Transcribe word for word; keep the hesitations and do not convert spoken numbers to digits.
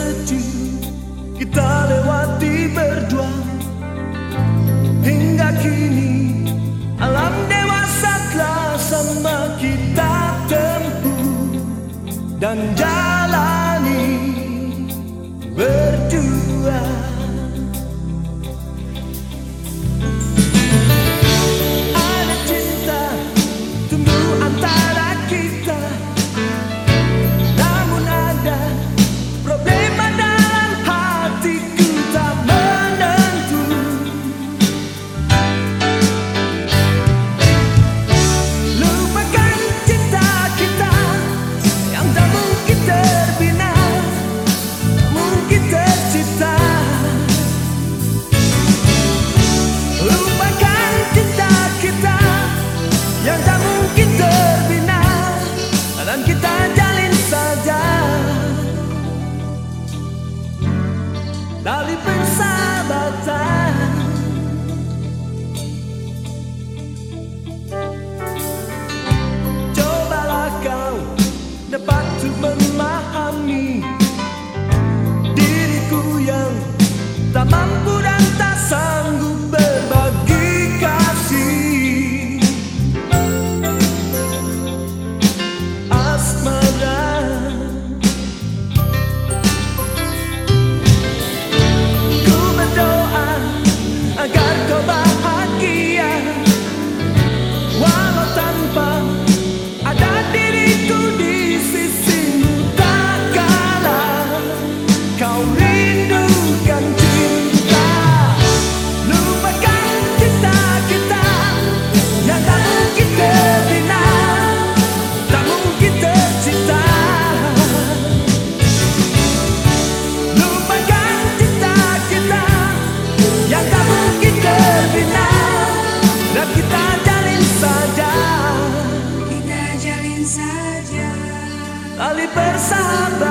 kecil kita lewati berdua, hingga kini alam dewasa telah sama kita tempuh dan jalani berdua. Ada cinta tumbuh antara kita, namun ada problema dalam hatiku tak menentu. Lupakan cinta kita yang tak mungkin terbina, mungkin tercipta. Lupakan cinta kita yang tak mungkin terbina, dan kita jalin saja tali persahabatan. Cobalah kau dapat untuk memahami diriku yang tak mampu dan tak sanggup berbagi kasih. Asmara, ku berdoa agar kau bahagia, walau tanpa ada diriku di sisimu. Tak kala kau rindukan cinta, lupakan cinta kita yang tak mungkin terbina, tak mungkin tercipta. Lupakan cinta kita yang tak mungkin terbina, dan kita jalin saja, Kita jalin saja tali persahabatan.